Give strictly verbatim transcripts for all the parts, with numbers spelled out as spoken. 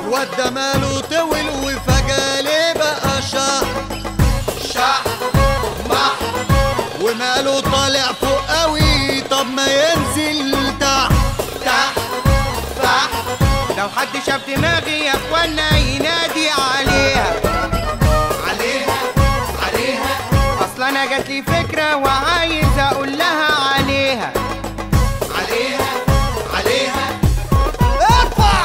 وده ماله طول وفجأة ليه بقى شح شح مح وماله طالع فوق قوي، طب ما ينزل تحت تحت تحت. لو حد شاف دماغي يا اخوانا ينادي عليها عليها عليها. اصل انا جاتلي فكرة وعايز اقول لها عليها عليها عليها. ارفع.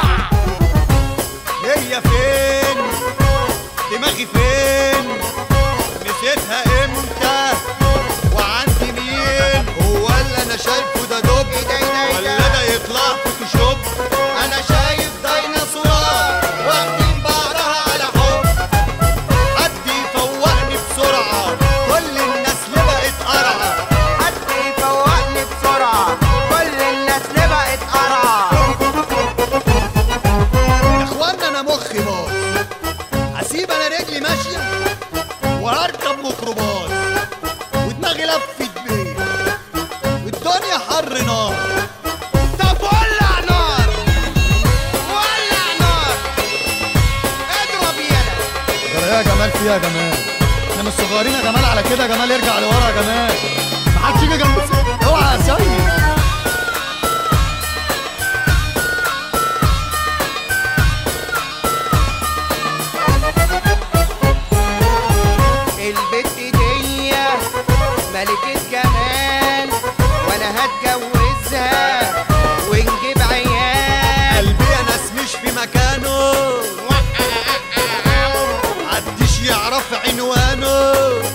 هي فين دماغي فين؟ نسيتها امتى وعندي مين؟ هو اللي انا شايفه ده دب ولا ده يطلع فوتوشوب؟ انا شايف ديناصورات واخدين بعضها على حب. حد يفوقني بسرعة، كل الناس اللي بقت قرعة. حد يفوقني بسرعة، كل الناس اللي بقت قرعة. يا اخوانا انا مخي باظ، هسيب انا رجلي ماشية وهركب ميكروباص ودماغي لفت بيه والدنيا حر نار. طب ولع نار، ولع نار، اضرب يلا. يا جمال فيها يا جمال، احنا مش صغيرين يا جمال على كده. يا جمال ارجع لورا يا جمال، محدش يجي جنب السيف. اوعى يا سيد. البت دي ملكة جمال وانا هتجوزها ونجيب عيال. قلبي يا ناس مش في مكانه، محدش يعرف عنوانه.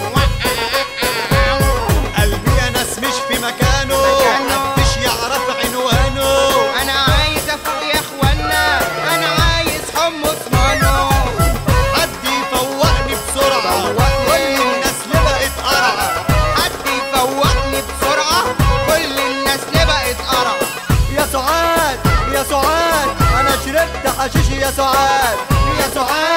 قلبي يا ناس مش في مكانه، محدش يعرف عنوانه. انا عايز افوق يا اخوانا، انا عايز حمص مانو. حد يفوقني بسرعة، كل الناس اللي بقت قرعة. حد يفوقني بسرعة، كل الناس اللي بقت قرعة. يا سعاد يا سعاد، انا شربت حشيش يا سعاد. يا سعاد